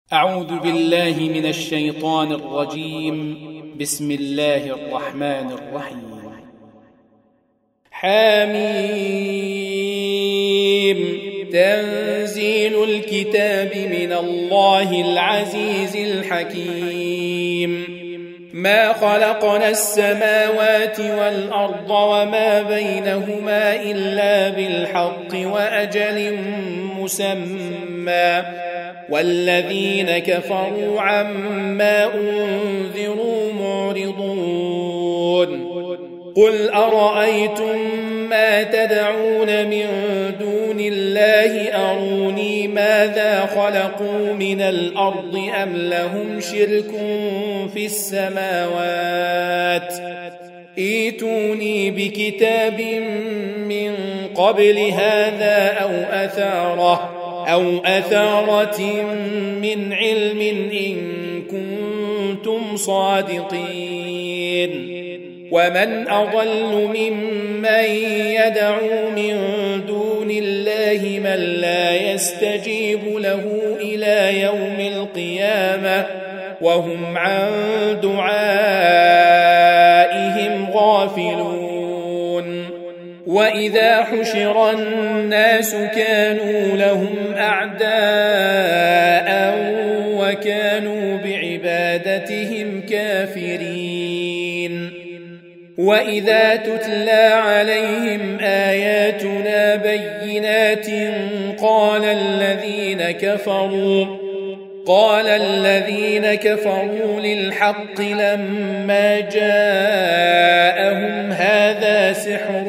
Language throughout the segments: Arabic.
أعوذ بالله من الشيطان الرجيم. بسم الله الرحمن الرحيم. حميم. تنزيل الكتاب من الله العزيز الحكيم. ما خلقنا السماوات والأرض وما بينهما إلا بالحق وأجل مسمى، والذين كفروا عما أنذروا معرضون. قل أرأيتم ما تدعون من دون الله أروني ماذا خلقوا من الأرض أم لهم شرك في السماوات؟ ائتوني بكتاب من قبل هذا أو أثارة من علم إن كنتم صادقين. ومن أضل ممن يدعو من دون الله من لا يستجيب له إلى يوم القيامة وهم عن دعائهم غافلون. وإذا حشر الناس كانوا لهم أعداء وكانوا بعبادتهم كافرين. وإذا تتلى عليهم آياتنا بينات قال الذين كفروا للحق لما جاءهم هذا سحر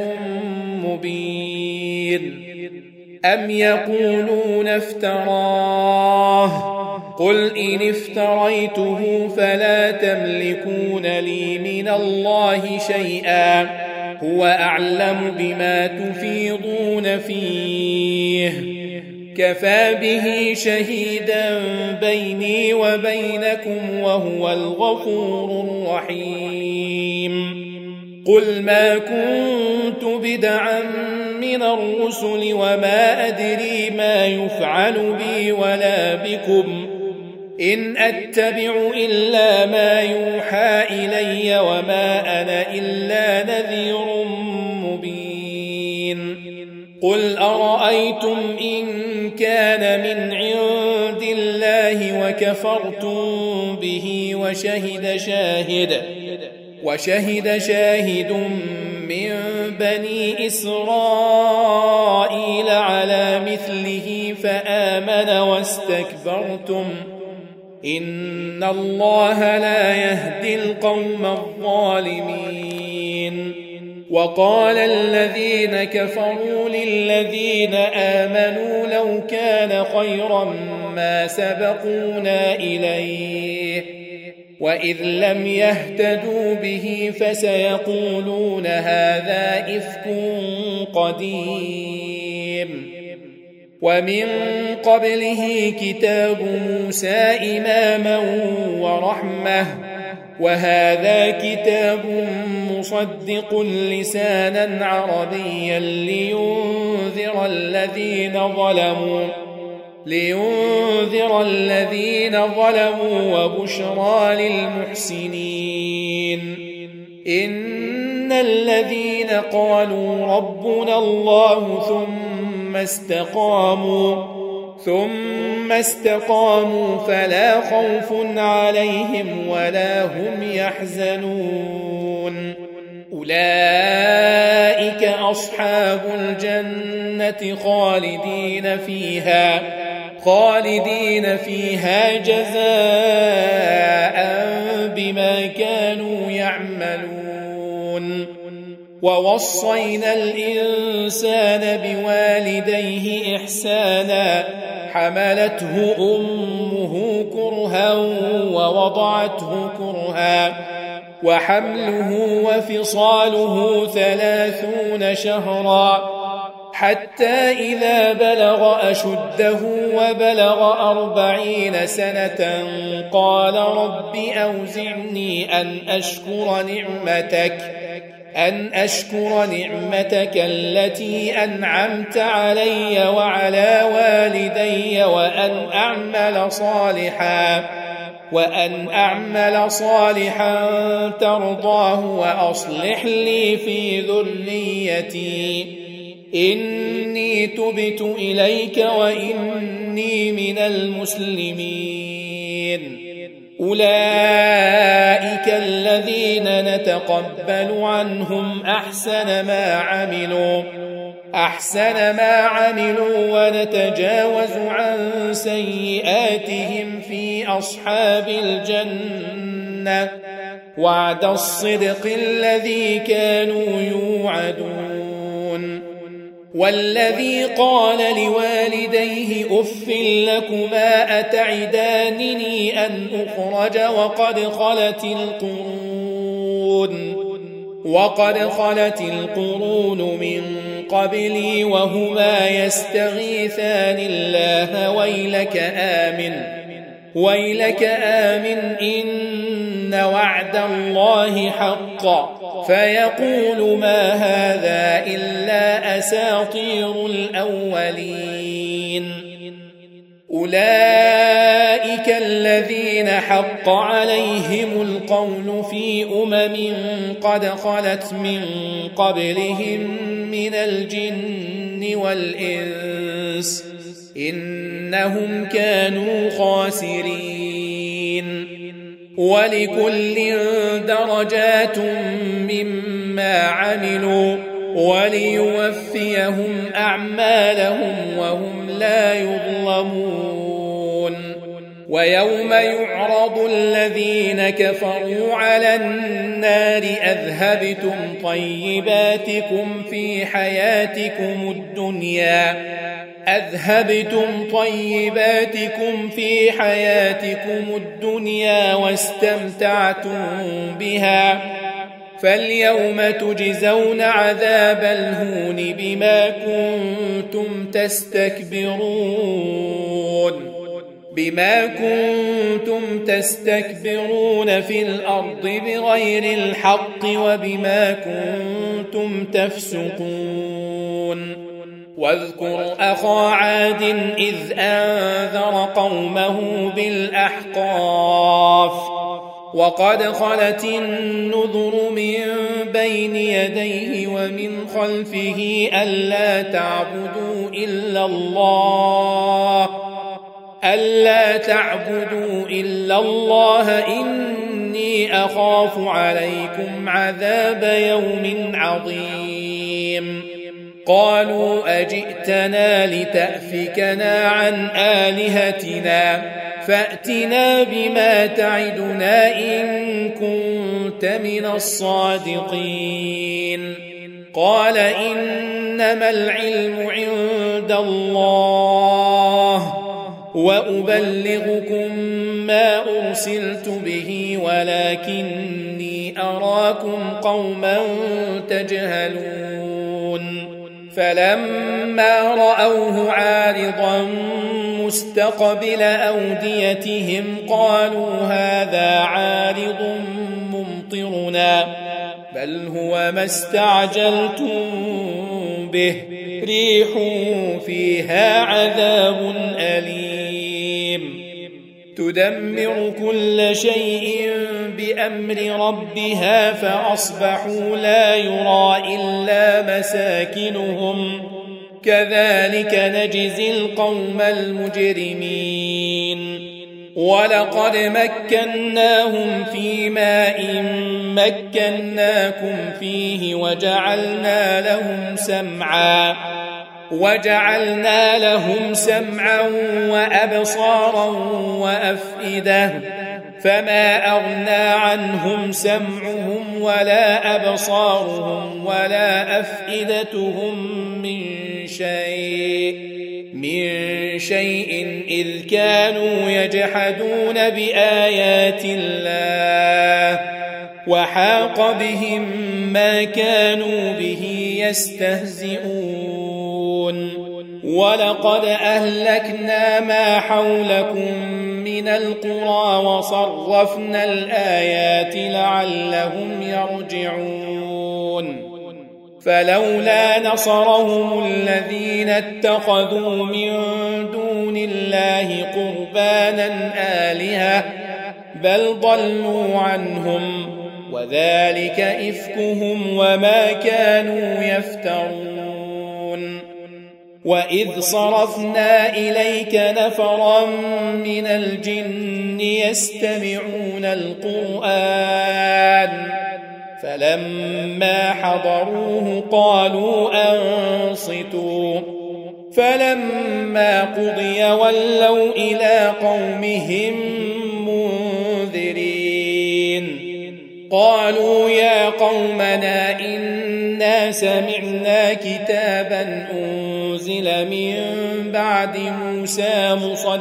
مبين. أم يقولون افتراه؟ قل إن افتريته فلا تملكون لي من الله شيئا، هو أعلم بما تفيضون فيه، كفى به شهيدا بيني وبينكم وهو الغفور الرحيم. قل ما كنت بدعا من الرسل وما أدري ما يفعل بي ولا بكم، إن أتبع إلا ما يوحى إلي وما أنا إلا نذير مبين. قل أرأيتم إن كان من عند الله وكفرتم به وشهد شاهد من بني إسرائيل على مثله فآمن واستكبرتم، إن الله لا يهدي القوم الظالمين. وقال الذين كفروا للذين آمنوا لو كان خيرا ما سبقونا إليه، وإذ لم يهتدوا به فسيقولون هذا إفك قديم. ومن قبله كتاب موسى إماما ورحمة، وهذا كتاب مصدق لسانا عربيا لينذر الذين ظلموا وبشرى للمحسنين. إن الذين قالوا ربنا الله ثم استقاموا فلا خوف عليهم ولا هم يحزنون. أولئك أصحاب الجنة خالدين فيها جزاء بما كانوا يعملون. ووصينا الإنسان بوالديه إحسانا، حملته أمه كرها ووضعته كرها، وحمله وفصاله 30 شهرا، حتى إذا بلغ أشده وبلغ 40 سنة قال رب أوزعني أن أشكر أن أشكر نعمتك التي أنعمت علي وعلى والدي وأن أعمل صالحا ترضاه وأصلح لي في ذريتي إني تبت إليك وإني من المسلمين. أولئك الذين نتقبل عنهم أحسن ما عملوا ونتجاوز عن سيئاتهم في أصحاب الجنة وعد الصدق الذي كانوا يوعدون. والذي قال لوالديه أف لكما أتعدانني أن أخرج وقد خلت القرون من قبلي وهما يستغيثان الله ويلك آمن إن وعد الله حق فيقول ما هذا إلا أساطير الأولين. أولئك الذين حق عليهم القول في قد خلت من قبلهم من الجن والإنس إنهم كانوا خاسرين. ولكل درجات مما عملوا وليوفيهم أعمالهم وهم لا يظلمون. ويوم يعرض الذين كفروا على النار أذهبتم طيباتكم في حياتكم الدنيا واستمتعتم بها فاليوم تجزون عذاب الهون بما كنتم تستكبرون في الأرض بغير الحق وبما كنتم تفسقون. واذكر أخا عاد إذ أنذر قومه بالأحقاف وقد خلت النذر من بين يديه ومن خلفه ألا تعبدوا إلا الله إني أخاف عليكم عذاب يوم عظيم. قالوا أجئتنا لتأفكنا عن آلهتنا فأتنا بما تعدنا إن كنت من الصادقين. قال إنما العلم عند الله وأبلغكم ما أرسلت به ولكني أراكم قوما تجهلون. فلما رأوه عارضا مستقبل أوديتهم قالوا هذا عارض ممطرنا بل هو ما استعجلتم به ريح فيها عذاب أليم تدمر كل شيء بأمر ربها فأصبحوا لا يرى إلا مساكنهم كذلك نجزي القوم المجرمين. ولقد مكناهم في ماء مكناكم فيه وجعلنا لهم سمعا وأبصارا وأفئدة فما أغنى عنهم سمعهم ولا أبصارهم ولا أفئدتهم من شيء إذ كانوا يجحدون بآيات الله وحاق بهم ما كانوا به يستهزئون. ولقد أهلكنا ما حولكم من القرى وصرفنا الآيات لعلهم يرجعون فلولا نصرهم الذين اتخذوا من دون الله قربانا آلهة بل ضلوا عنهم وذلك إفكهم وما كانوا يفترون وإذ صرفنا إليك نفرا من الجن يستمعون القرآن فلما حضروه قالوا أنصتوا فلما قضي ولوا إلى قومهم منذرين قالوا يا قومنا إنا سمعنا كتابا أنزل من بعد موسى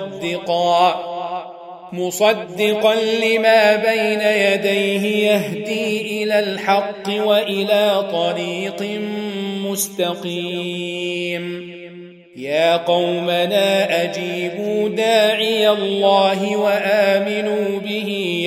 مصدقا لما بين يديه يهدي إلى الحق وإلى طريق مستقيم يا قومنا أجيبوا داعي الله وآمنوا به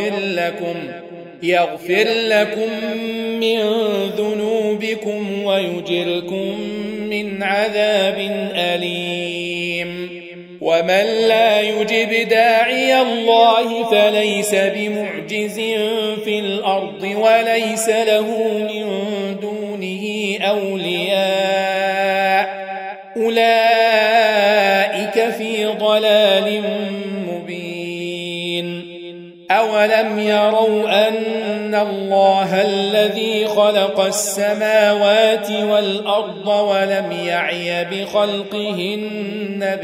يغفر لكم من ذنوبكم ويجركم من عذاب أليم ومن لا يجب داعي الله فليس بمعجز في الأرض وليس له من دونه أولياء أولئك في ضلال مبين أولم يروا أن الله الذي خلق السماوات والأرض ولم يعي بخلقهن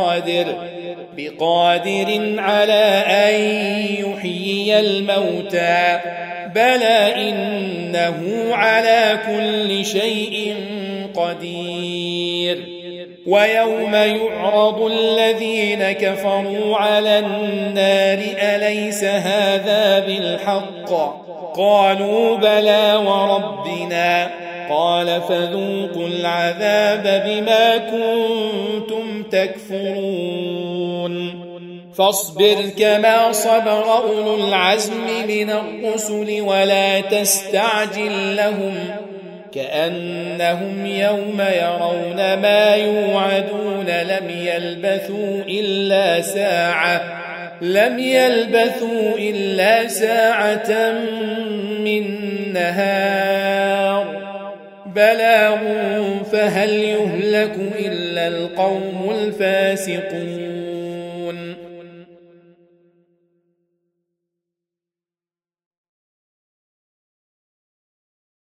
بقادر على أن يحيي الموتى بلى إنه على كل شيء قدير ويوم يعرض الذين كفروا على النار أليس هذا بالحق قالوا بلى وربنا قال فذوقوا العذاب بما كنتم تكفرون فاصبر كما صبر أولو العزم من الرسل ولا تستعجل لهم كأنهم يوم يرون ما يوعدون لم يلبثوا إلا ساعة من نهار بلاغ فهل يهلك إلا القوم الفاسقون